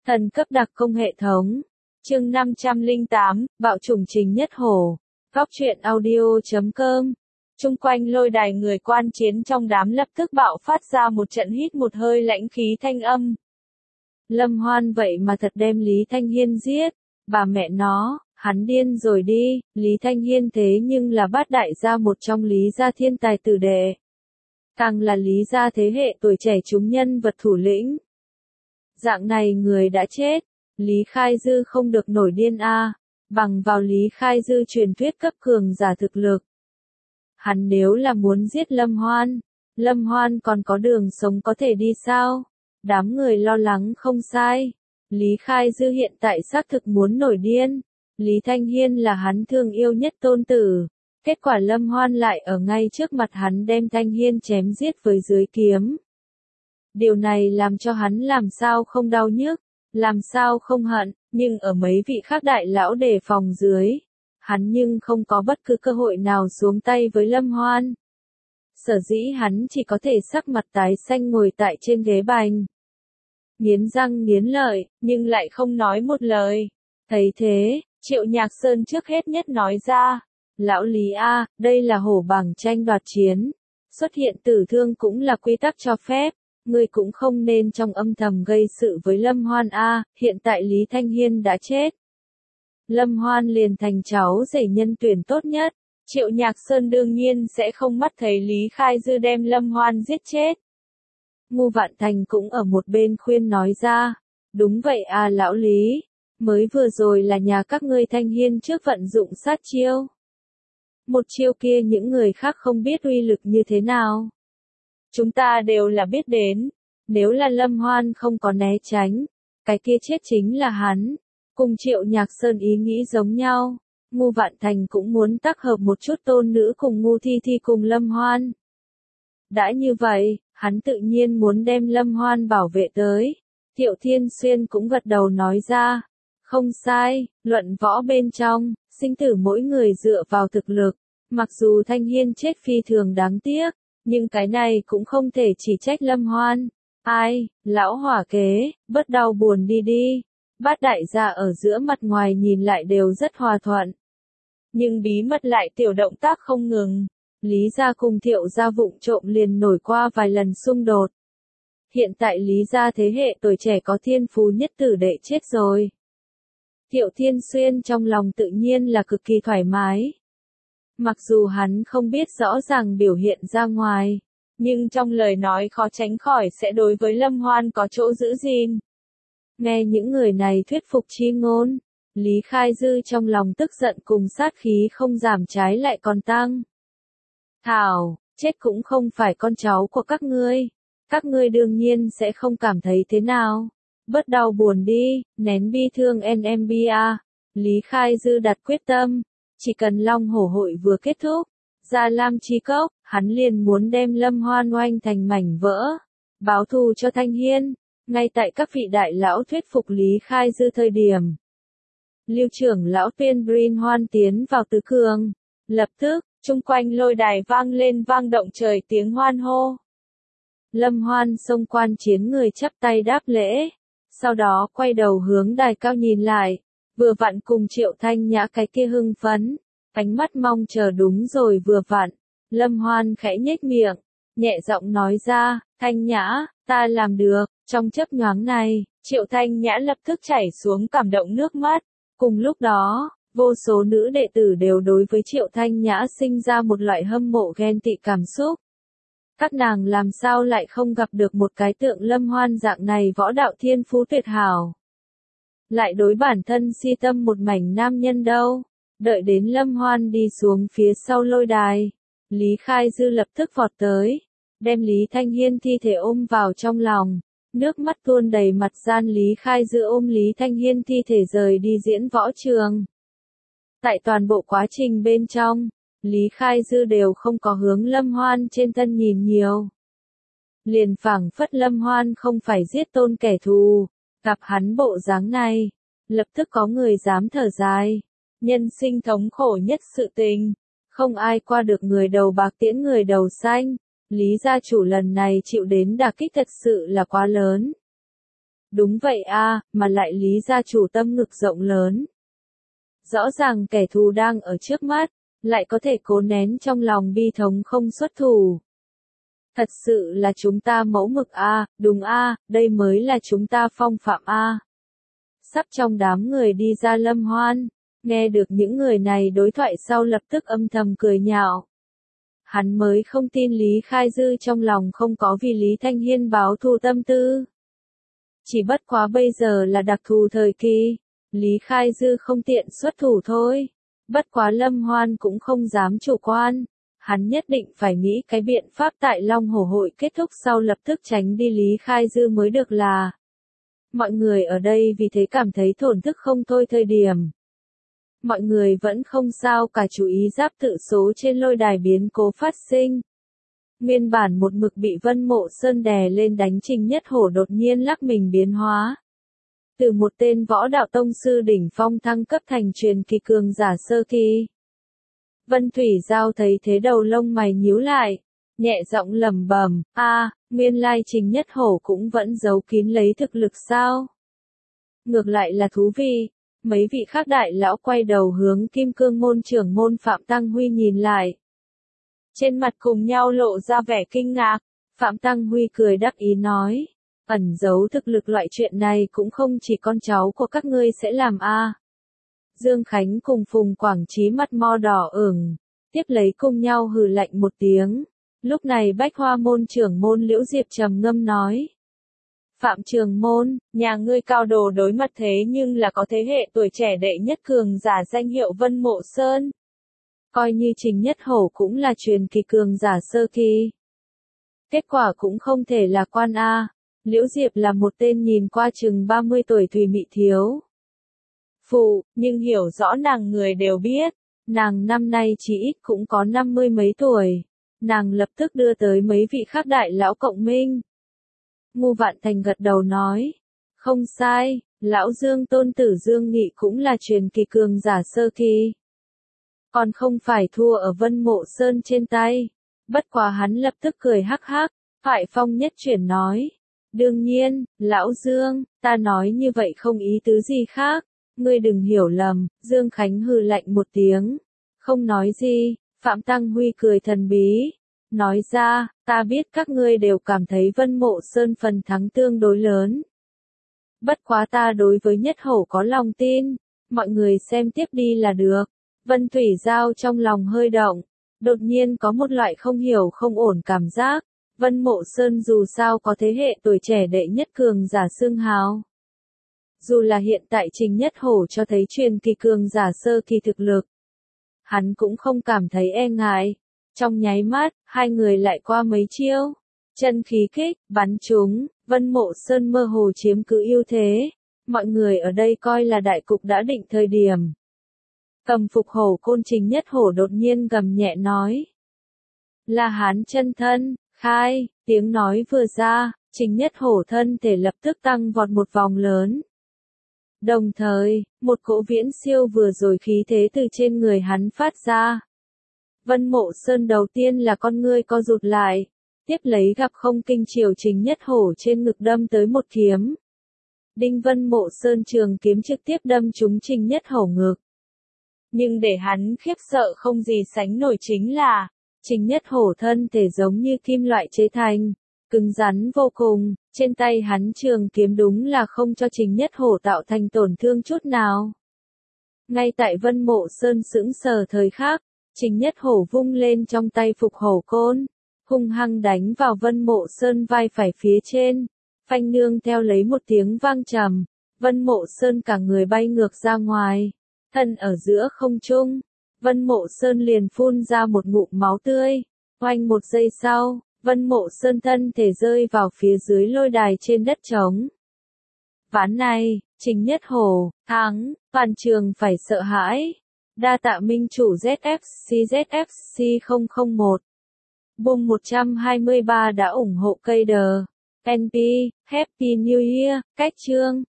Thần cấp đặc công hệ thống. Chương 508, bạo chủng Trình Nhất Hổ. Góc truyện audio.com. Chung quanh lôi đài người quan chiến trong đám lập tức bạo phát ra một trận hít một hơi lãnh khí thanh âm. Lâm Hoan vậy mà thật đem Lý Thanh Hiên giết. Bà mẹ nó, hắn điên rồi đi. Lý Thanh Hiên thế nhưng là bát đại gia một trong Lý gia thiên tài tử đệ. Càng là Lý gia thế hệ tuổi trẻ chúng nhân vật thủ lĩnh. Dạng này người đã chết, Lý Khai Dư không được nổi điên a, bằng vào Lý Khai Dư truyền thuyết cấp cường giả thực lực. Hắn nếu là muốn giết Lâm Hoan còn có đường sống có thể đi sao? Đám người lo lắng không sai. Lý Khai Dư hiện tại xác thực muốn nổi điên. Lý Thanh Hiên là hắn thương yêu nhất tôn tử. Kết quả Lâm Hoan lại ở ngay trước mặt hắn đem Thanh Hiên chém giết với dưới kiếm. Điều này làm cho hắn làm sao không đau nhức, làm sao không hận, nhưng ở mấy vị khác đại lão đề phòng dưới, hắn nhưng không có bất cứ cơ hội nào xuống tay với Lâm Hoan. Sở dĩ hắn chỉ có thể sắc mặt tái xanh ngồi tại trên ghế bành. Nghiến răng nghiến lợi, nhưng lại không nói một lời. Thấy thế, Triệu Nhạc Sơn trước hết nhất nói ra, lão Lý A, đây là hổ bảng tranh đoạt chiến. Xuất hiện tử thương cũng là quy tắc cho phép. Ngươi cũng không nên trong âm thầm gây sự với Lâm Hoan a, hiện tại Lý Thanh Hiên đã chết. Lâm Hoan liền thành cháu rể nhân tuyển tốt nhất, Triệu Nhạc Sơn đương nhiên sẽ không mắt thấy Lý Khai Dư đem Lâm Hoan giết chết. Ngô Vạn Thành cũng ở một bên khuyên nói ra, đúng vậy à lão Lý, mới vừa rồi là nhà các ngươi Thanh Hiên trước vận dụng sát chiêu. Một chiêu kia những người khác không biết uy lực như thế nào. Chúng ta đều là biết đến, nếu là Lâm Hoan không có né tránh, cái kia chết chính là hắn. Cùng Triệu Nhạc Sơn ý nghĩ giống nhau, Ngô Vạn Thành cũng muốn tác hợp một chút tôn nữ cùng Ngô Thi Thi cùng Lâm Hoan. Đã như vậy, hắn tự nhiên muốn đem Lâm Hoan bảo vệ tới. Thiệu Thiên Xuyên cũng gật đầu nói ra, không sai, luận võ bên trong, sinh tử mỗi người dựa vào thực lực, mặc dù Thanh Hiên chết phi thường đáng tiếc. Nhưng cái này cũng không thể chỉ trách Lâm Hoan. Ai, lão hỏa kế, bớt đau buồn đi đi. Bát đại gia ở giữa mặt ngoài nhìn lại đều rất hòa thuận. Nhưng bí mật lại tiểu động tác không ngừng. Lý gia cùng Thiệu gia vụng trộm liền nổi qua vài lần xung đột. Hiện tại Lý gia thế hệ tuổi trẻ có thiên phú nhất tử đệ chết rồi. Thiệu Thiên Xuyên trong lòng tự nhiên là cực kỳ thoải mái. Mặc dù hắn không biết rõ ràng biểu hiện ra ngoài, nhưng trong lời nói khó tránh khỏi sẽ đối với Lâm Hoan có chỗ giữ gìn. Nghe những người này thuyết phục chi ngôn, Lý Khai Dư trong lòng tức giận cùng sát khí không giảm trái lại còn tăng. Thảo, chết cũng không phải con cháu của các ngươi đương nhiên sẽ không cảm thấy thế nào. Bớt đau buồn đi, nén bi thương NMBA. Lý Khai Dư đặt quyết tâm. Chỉ cần Long Hổ hội vừa kết thúc, ra Lam Chi Cốc, hắn liền muốn đem Lâm Hoan oanh thành mảnh vỡ, báo thù cho Thanh Hiên. Ngay tại các vị đại lão thuyết phục Lý Khai Dư thời điểm, Lưu trưởng lão tuyên Brin Hoan tiến vào tứ cường, lập tức, chung quanh lôi đài vang lên vang động trời tiếng hoan hô. Lâm Hoan xông quan chiến người chắp tay đáp lễ, sau đó quay đầu hướng đài cao nhìn lại. Vừa vặn cùng Triệu Thanh Nhã cái kia hưng phấn, ánh mắt mong chờ đúng rồi vừa vặn. Lâm Hoan khẽ nhếch miệng, nhẹ giọng nói ra, Thanh Nhã, ta làm được. Trong chớp nhoáng này, Triệu Thanh Nhã lập tức chảy xuống cảm động nước mắt. Cùng lúc đó, vô số nữ đệ tử đều đối với Triệu Thanh Nhã sinh ra một loại hâm mộ ghen tị cảm xúc. Các nàng làm sao lại không gặp được một cái tượng Lâm Hoan dạng này võ đạo thiên phú tuyệt hảo. Lại đối bản thân si tâm một mảnh nam nhân đâu. Đợi đến Lâm Hoan đi xuống phía sau lôi đài, Lý Khai Dư lập tức vọt tới, đem Lý Thanh Hiên thi thể ôm vào trong lòng, nước mắt tuôn đầy mặt gian. Lý Khai Dư ôm Lý Thanh Hiên thi thể rời đi diễn võ trường. Tại toàn bộ quá trình bên trong, Lý Khai Dư đều không có hướng Lâm Hoan trên thân nhìn nhiều. Liền phảng phất Lâm Hoan không phải giết tôn kẻ thù. Gặp hắn bộ dáng này, lập tức có người dám thở dài. Nhân sinh thống khổ nhất sự tình, không ai qua được người đầu bạc tiễn người đầu xanh. Lý gia chủ lần này chịu đến đả kích thật sự là quá lớn. Đúng vậy a, mà lại Lý gia chủ tâm ngực rộng lớn. Rõ ràng kẻ thù đang ở trước mắt, lại có thể cố nén trong lòng bi thống không xuất thủ. Thật sự là chúng ta mẫu mực a, đúng a, đây mới là chúng ta phong phạm a. Sắp trong đám người đi ra Lâm Hoan, nghe được những người này đối thoại sau lập tức âm thầm cười nhạo. Hắn mới không tin Lý Khai Dư trong lòng không có vì Lý Thanh Hiên báo thù tâm tư. Chỉ bất quá bây giờ là đặc thù thời kỳ, Lý Khai Dư không tiện xuất thủ thôi. Bất quá Lâm Hoan cũng không dám chủ quan, hắn nhất định phải nghĩ cái biện pháp tại Long Hổ hội kết thúc sau lập tức tránh đi Lý Khai Dư mới được là. Mọi người ở đây vì thế cảm thấy thổn thức không thôi thời điểm. Mọi người vẫn không sao cả chú ý giáp tự số trên lôi đài biến cố phát sinh. Nguyên bản một mực bị Vân Mộ Sơn đè lên đánh Trình Nhất Hổ đột nhiên lắc mình biến hóa. Từ một tên võ đạo tông sư đỉnh phong thăng cấp thành truyền kỳ cường giả sơ kỳ. Vân Thủy Giao thấy thế đầu lông mày nhíu lại, nhẹ giọng lẩm bẩm, nguyên lai Trình Nhất Hổ cũng vẫn giấu kín lấy thực lực sao? Ngược lại là thú vị. Mấy vị khác đại lão quay đầu hướng Kim Cương môn trưởng môn Phạm Tăng Huy nhìn lại. Trên mặt cùng nhau lộ ra vẻ kinh ngạc, Phạm Tăng Huy cười đắc ý nói, ẩn giấu thực lực loại chuyện này cũng không chỉ con cháu của các ngươi sẽ làm a. Dương Khánh cùng Phùng Quảng Trí mặt mo đỏ ửng, tiếp lấy cùng nhau hừ lạnh một tiếng. Lúc này Bách Hoa môn trưởng môn Liễu Diệp trầm ngâm nói. Phạm Trường Môn, nhà ngươi cao đồ đối mặt thế nhưng là có thế hệ tuổi trẻ đệ nhất cường giả danh hiệu Vân Mộ Sơn. Coi như Trình Nhất Hổ cũng là truyền kỳ cường giả sơ kỳ. Kết quả cũng không thể là quan a. Liễu Diệp là một tên nhìn qua chừng 30 tuổi thùy mị thiếu phụ, nhưng hiểu rõ nàng người đều biết, nàng năm nay chỉ ít cũng có 50 mấy tuổi. Nàng lập tức đưa tới mấy vị khác đại lão cộng minh. Ngô Vạn Thành gật đầu nói, không sai, lão Dương tôn tử Dương Nghị cũng là truyền kỳ cường giả sơ kỳ. Còn không phải thua ở Vân Mộ Sơn trên tay. Bất quá hắn lập tức cười hắc hắc, Thoại Phong nhất chuyển nói. Đương nhiên, lão Dương, ta nói như vậy không ý tứ gì khác, ngươi đừng hiểu lầm. Dương Khánh hừ lạnh một tiếng, không nói gì. Phạm Tăng Huy cười thần bí, nói ra, ta biết các ngươi đều cảm thấy Vân Mộ Sơn phần thắng tương đối lớn. Bất quá ta đối với Nhất Hổ có lòng tin, mọi người xem tiếp đi là được. Vân Thủy Giao trong lòng hơi động, đột nhiên có một loại không hiểu không ổn cảm giác. Vân Mộ Sơn dù sao có thế hệ tuổi trẻ đệ nhất cường giả xương hào. Dù là hiện tại Trình Nhất Hổ cho thấy truyền kỳ cường giả sơ kỳ thực lực, hắn cũng không cảm thấy e ngại. Trong nháy mắt, hai người lại qua mấy chiêu. Chân khí kích, bắn trúng, Vân Mộ Sơn mơ hồ chiếm cứ ưu thế. Mọi người ở đây coi là đại cục đã định thời điểm. Cầm phục hổ côn Trình Nhất Hổ đột nhiên gầm nhẹ nói. Là hán chân thân, khai, tiếng nói vừa ra, Trình Nhất Hổ thân thể lập tức tăng vọt một vòng lớn. Đồng thời, một cỗ viễn siêu vừa rồi khí thế từ trên người hắn phát ra. Vân Mộ Sơn đầu tiên là con ngươi co rụt lại, tiếp lấy gặp không kinh chiều Trình Nhất Hổ trên ngực đâm tới một kiếm. Đinh Vân Mộ Sơn trường kiếm trực tiếp đâm trúng Trình Nhất Hổ ngực. Nhưng để hắn khiếp sợ không gì sánh nổi chính là, Trình Nhất Hổ thân thể giống như kim loại chế thành, cứng rắn vô cùng, trên tay hắn trường kiếm đúng là không cho Trình Nhất Hổ tạo thành tổn thương chút nào. Ngay tại Vân Mộ Sơn sững sờ thời khắc, Trình Nhất Hổ vung lên trong tay phục hổ côn, hung hăng đánh vào Vân Mộ Sơn vai phải phía trên, phanh nương theo lấy một tiếng vang trầm, Vân Mộ Sơn cả người bay ngược ra ngoài, thân ở giữa không trung, Vân Mộ Sơn liền phun ra một ngụm máu tươi, oanh một giây sau, Vân Mộ Sơn thân thể rơi vào phía dưới lôi đài trên đất trống. Ván này, Trình Nhất Hổ, thắng, toàn trường phải sợ hãi. Đa tạ minh chủ ZFC 001. Bùng 123 đã ủng hộ cây đờ. NP, Happy New Year, cách chương.